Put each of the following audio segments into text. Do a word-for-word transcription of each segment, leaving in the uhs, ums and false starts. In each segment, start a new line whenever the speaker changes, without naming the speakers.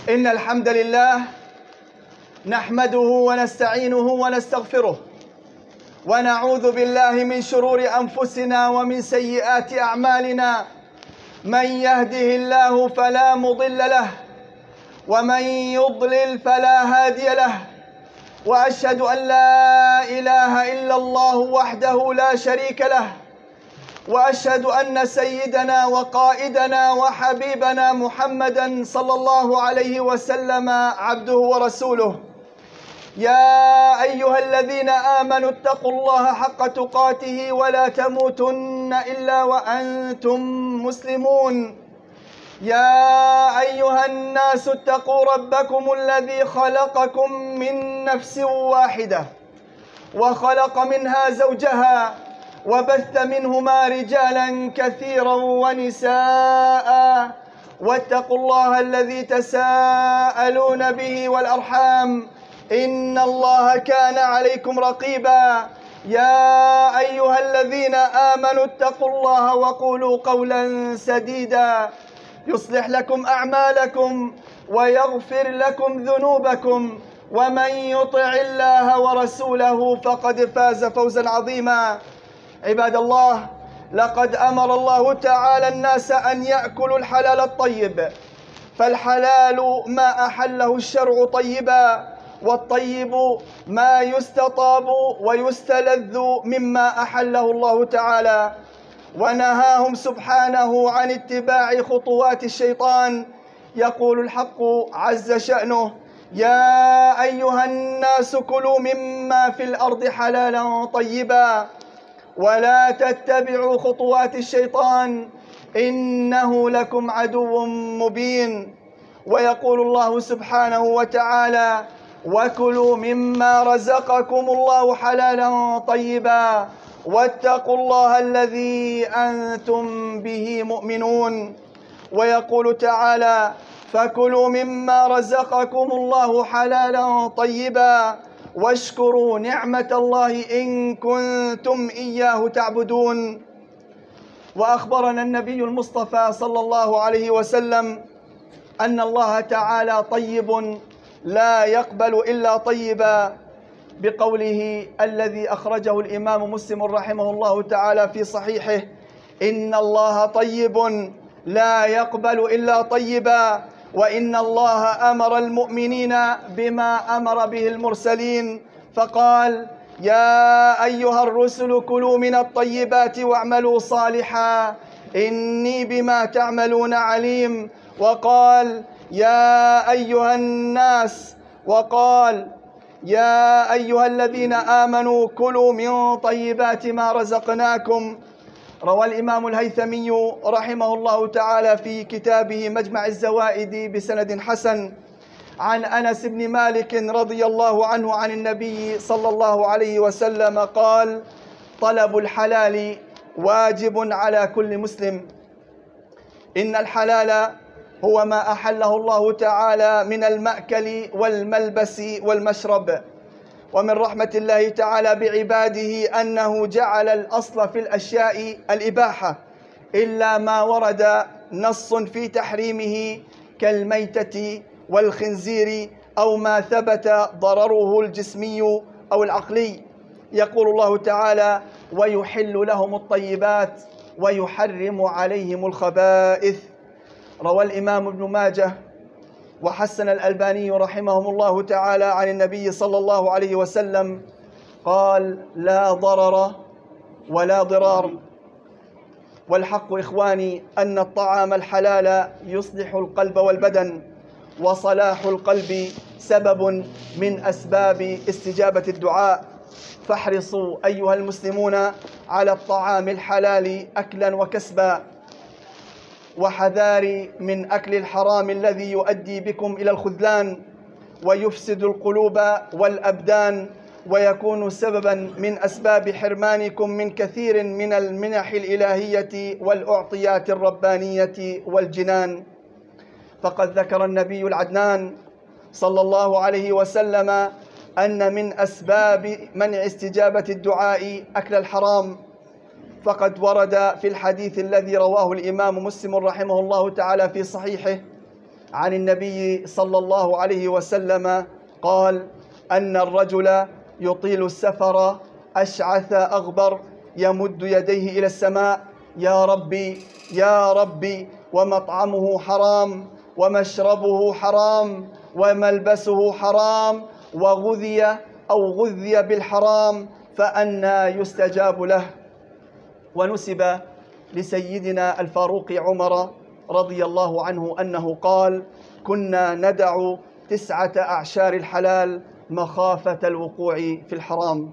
إن الحمد لله نحمده ونستعينه ونستغفره ونعوذ بالله من شرور أنفسنا ومن سيئات أعمالنا. من يهده الله فلا مضل له ومن يضلل فلا هادي له، وأشهد أن لا إله إلا الله وحده لا شريك له، وأشهد أن سيدنا وقائدنا وحبيبنا محمدًا صلى الله عليه وسلم عبده ورسوله. يا أيها الذين آمنوا اتقوا الله حق تقاته ولا تموتن إلا وأنتم مسلمون. يا أيها الناس اتقوا ربكم الذي خلقكم من نفس واحدة وخلق منها زوجها وبث منهما رجالا كثيرا ونساء، واتقوا الله الذي تساءلون به والأرحام إن الله كان عليكم رقيبا. يا أيها الذين آمنوا اتقوا الله وقولوا قولا سديدا يصلح لكم أعمالكم ويغفر لكم ذنوبكم، ومن يطع الله ورسوله فقد فاز فوزا عظيما. عباد الله، لقد أمر الله تعالى الناس أن يأكلوا الحلال الطيب، فالحلال ما أحله الشرع طيبا، والطيب ما يستطاب ويستلذ مما أحله الله تعالى، ونهاهم سبحانه عن اتباع خطوات الشيطان. يقول الحق عز شأنه: يا أيها الناس كلوا مما في الأرض حلالا طيبا ولا تتبعوا خطوات الشيطان إنه لكم عدو مبين. ويقول الله سبحانه وتعالى: وكلوا مما رزقكم الله حلالا طيبا واتقوا الله الذي أنتم به مؤمنون. ويقول تعالى: فكلوا مما رزقكم الله حلالا طيبا واشكروا نعمة الله إن كنتم إياه تعبدون. وأخبرنا النبي المصطفى صلى الله عليه وسلم أن الله تعالى طيب لا يقبل إلا طيبا، بقوله الذي أخرجه الإمام مسلم رحمه الله تعالى في صحيحه: إن الله طيب لا يقبل إلا طيبا، وإن الله أمر المؤمنين بما أمر به المرسلين فقال: يا أيها الرسل كلوا من الطيبات واعملوا صالحا إني بما تعملون عليم. وقال: يا أيها الناس وقال يا أيها الذين آمنوا كلوا من طيبات ما رزقناكم. روى الإمام الهيثمي رحمه الله تعالى في كتابه مجمع الزوائد بسند حسن عن أنس بن مالك رضي الله عنه عن النبي صلى الله عليه وسلم قال: طلب الحلال واجب على كل مسلم. إن الحلال هو ما أحله الله تعالى من المأكل والملبس والمشرب. ومن رحمة الله تعالى بعباده أنه جعل الأصل في الأشياء الإباحة إلا ما ورد نص في تحريمه كالميتة والخنزير أو ما ثبت ضرره الجسمي أو العقلي. يقول الله تعالى: ويحل لهم الطيبات ويحرم عليهم الخبائث. روى الإمام ابن ماجه وحسن الألباني رحمهم الله تعالى عن النبي صلى الله عليه وسلم قال: لا ضرر ولا ضرار. والحق إخواني أن الطعام الحلال يصلح القلب والبدن، وصلاح القلب سبب من أسباب استجابة الدعاء. فاحرصوا أيها المسلمون على الطعام الحلال أكلا وكسبا، وحذاري من أكل الحرام الذي يؤدي بكم إلى الخذلان ويفسد القلوب والأبدان، ويكون سببا من أسباب حرمانكم من كثير من المنح الإلهية والأعطيات الربانية والجنان. فقد ذكر النبي العدنان صلى الله عليه وسلم أن من أسباب منع استجابة الدعاء أكل الحرام، فقد ورد في الحديث الذي رواه الإمام مسلم رحمه الله تعالى في صحيحه عن النبي صلى الله عليه وسلم قال أن الرجل يطيل السفر أشعث أغبر يمد يديه إلى السماء: يا ربي يا ربي، ومطعمه حرام ومشربه حرام وملبسه حرام وغذي أو غذي بالحرام، فأنى يستجاب له. ونسب لسيدنا الفاروق عمر رضي الله عنه أنه قال: كنا ندع تسعة أعشار الحلال مخافة الوقوع في الحرام.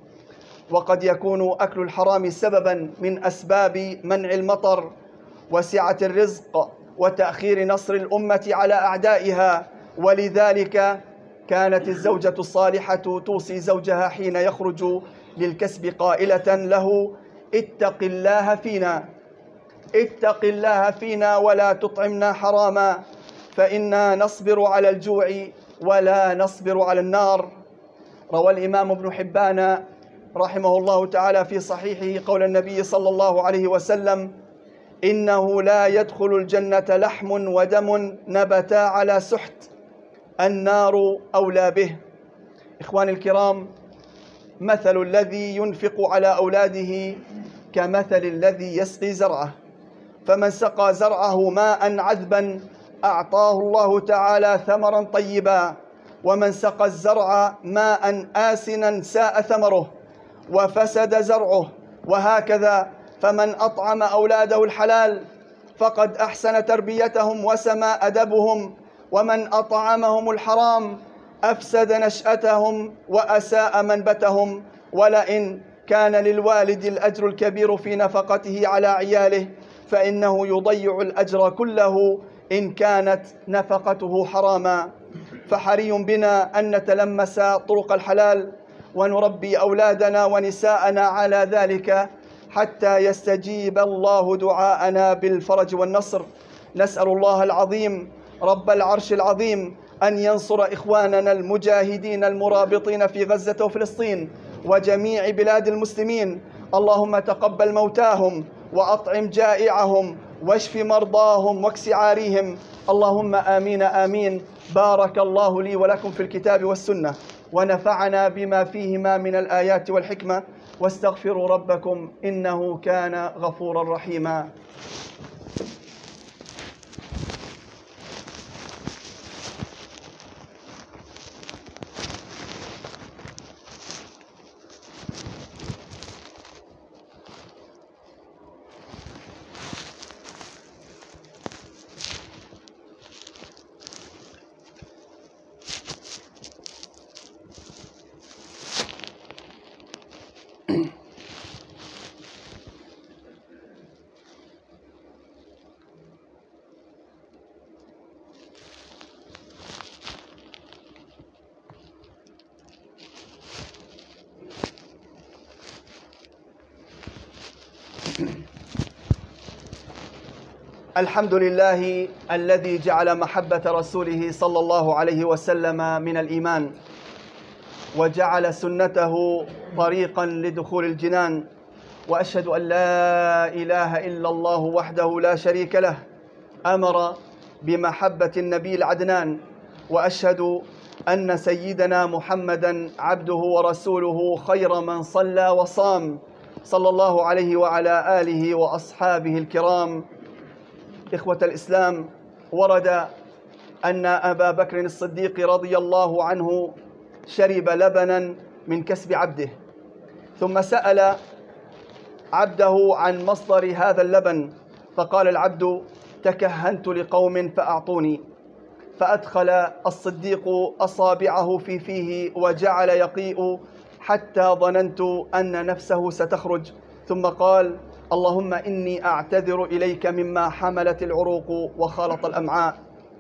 وقد يكون أكل الحرام سببا من أسباب منع المطر وسعة الرزق وتأخير نصر الأمة على أعدائها، ولذلك كانت الزوجة الصالحة توصي زوجها حين يخرج للكسب قائلة له: اتق الله فينا اتق الله فينا ولا تطعمنا حراما، فإنا نصبر على الجوع ولا نصبر على النار. روى الإمام ابن حبان رحمه الله تعالى في صحيحه قول النبي صلى الله عليه وسلم: إنه لا يدخل الجنة لحم ودم نبتا على سحت، النار أولى به. إخواني الكرام، مثل الذي ينفق على أولاده كمثل الذي يسقي زرعه، فمن سقى زرعه ماء عذبا أعطاه الله تعالى ثمرا طيبا، ومن سقى الزرع ماء آسنا ساء ثمره وفسد زرعه. وهكذا فمن أطعم أولاده الحلال فقد أحسن تربيتهم وسمى أدبهم، ومن أطعمهم الحرام أفسد نشأتهم وأساء منبتهم. ولئن كان للوالد الأجر الكبير في نفقته على عياله فإنه يضيع الأجر كله إن كانت نفقته حراما. فحري بنا أن نتلمس طرق الحلال ونربي أولادنا ونساءنا على ذلك حتى يستجيب الله دعاءنا بالفرج والنصر. نسأل الله العظيم رب العرش العظيم أن ينصر إخواننا المجاهدين المرابطين في غزة وفلسطين وجميع بلاد المسلمين. اللهم تقبل موتاهم وأطعم جائعهم واشف مرضاهم واكس عاريهم. اللهم آمين آمين. بارك الله لي ولكم في الكتاب والسنة، ونفعنا بما فيهما من الآيات والحكمة، واستغفروا ربكم إنه كان غفورا رحيما. الحمد لله الذي جعل محبة رسوله صلى الله عليه وسلم من الإيمان، وجعل سنته طريقا لدخول الجنان. وأشهد أن لا إله إلا الله وحده لا شريك له أمر بمحبة النبي العدنان. وأشهد أن سيدنا محمدا عبده ورسوله خير من صلى وصام، صلى الله عليه وعلى آله وأصحابه الكرام. إخوة الإسلام، ورد أن أبا بكر الصديق رضي الله عنه شرب لبنا من كسب عبده، ثم سأل عبده عن مصدر هذا اللبن، فقال العبد: تكهنت لقوم فأعطوني. فأدخل الصديق أصابعه في فيه وجعل يقيء حتى ظننت أن نفسه ستخرج، ثم قال: اللهم إني أعتذر إليك مما حملت العروق وخالط الأمعاء.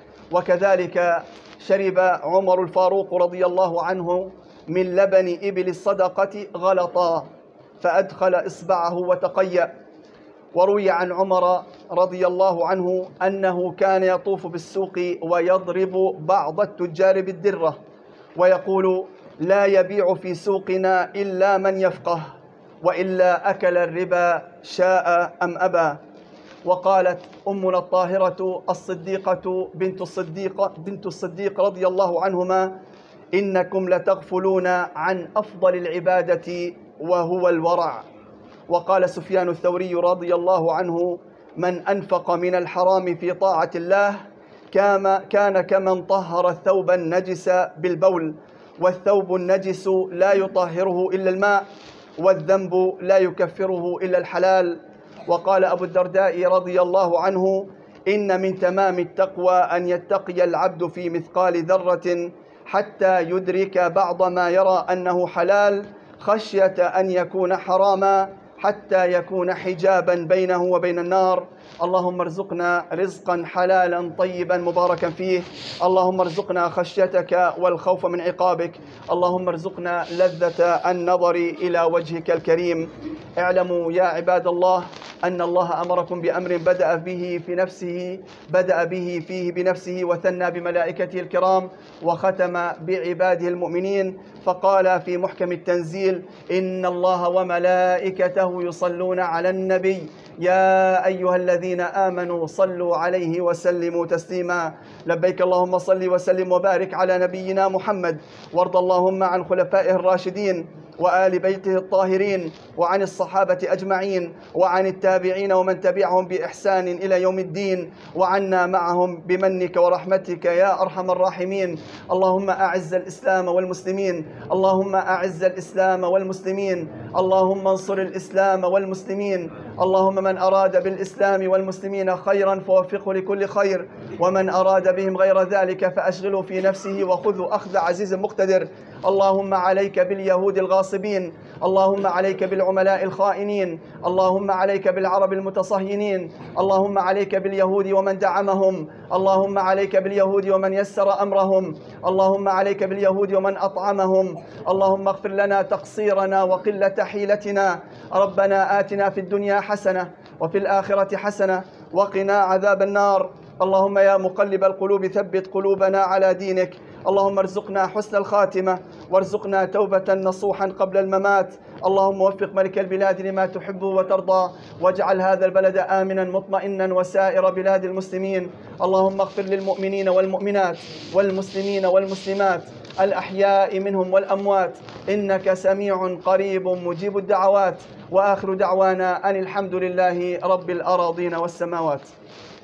وكذلك شرب عمر الفاروق رضي الله عنه من لبن إبل الصدقة غلطا، فأدخل إصبعه وتقيأ. وروي عن عمر رضي الله عنه أنه كان يطوف بالسوق ويضرب بعض التجار بالدرة ويقول: لا يبيع في سوقنا إلا من يفقه، وإلا أكل الربا شاء أم أبى. وقالت أمنا الطاهرة الصديقة بنت الصديق بنت الصديق رضي الله عنهما: إنكم لتغفلون عن أفضل العبادة وهو الورع. وقال سفيان الثوري رضي الله عنه: من أنفق من الحرام في طاعة الله كان كمن طهر الثوب النجس بالبول، والثوب النجس لا يطهره إلا الماء، والذنب لا يكفره إلا الحلال. وقال أبو الدرداء رضي الله عنه: إن من تمام التقوى أن يتقي العبد في مثقال ذرة حتى يدرك بعض ما يرى أنه حلال، خشية أن يكون حراما، حتى يكون حجابا بينه وبين النار. اللهم ارزقنا رزقا حلالا طيبا مباركا فيه. اللهم ارزقنا خشيتك والخوف من عقابك. اللهم ارزقنا لذة النظر إلى وجهك الكريم. اعلموا يا عباد الله أن الله أمركم بأمر بدأ به في نفسه بدأ به فيه بنفسه، وثنى بملائكته الكرام، وختم بعباده المؤمنين، فقال في محكم التنزيل: إن الله وملائكته يصلون على النبي يا أيها الذين آمنوا صلوا عليه وسلموا تسليما. لبيك اللهم صل وسلم وبارك على نبينا محمد، وارض اللهم عن خلفائه الراشدين وآل بيته الطاهرين، وعن الصحابة أجمعين، وعن التابعين ومن تبعهم بإحسان إلى يوم الدين، وعنا معهم بمنك ورحمتك يا أرحم الراحمين. اللهم أعز الإسلام والمسلمين، اللهم أعز الإسلام والمسلمين، اللهم انصر الإسلام والمسلمين. اللهم من أراد بالإسلام والمسلمين خيرا فوفقه لكل خير، ومن أراد بهم غير ذلك فأشغله في نفسه وخذه أخذ عزيز مقتدر. اللهم عليك باليهود الغاصبين، اللهم عليك بالعملاء الخائنين، اللهم عليك بالعرب المتصهينين، اللهم عليك باليهود ومن دعمهم، اللهم عليك باليهود ومن يسر أمرهم، اللهم عليك باليهود ومن أطعمهم. اللهم اغفر لنا تقصيرنا وقلة حيلتنا. ربنا آتنا في الدنيا حسنة وفي الآخرة حسنة وقنا عذاب النار. اللهم يا مقلب القلوب ثبت قلوبنا على دينك. اللهم ارزقنا حسن الخاتمة، وارزقنا توبة نصوحا قبل الممات. اللهم وفق ملك البلاد لما تحب وترضى، واجعل هذا البلد آمنا مطمئنا وسائر بلاد المسلمين. اللهم اغفر للمؤمنين والمؤمنات والمسلمين والمسلمات الأحياء منهم والأموات، إنك سميع قريب مجيب الدعوات. وآخر دعوانا أن الحمد لله رب الأراضين والسماوات.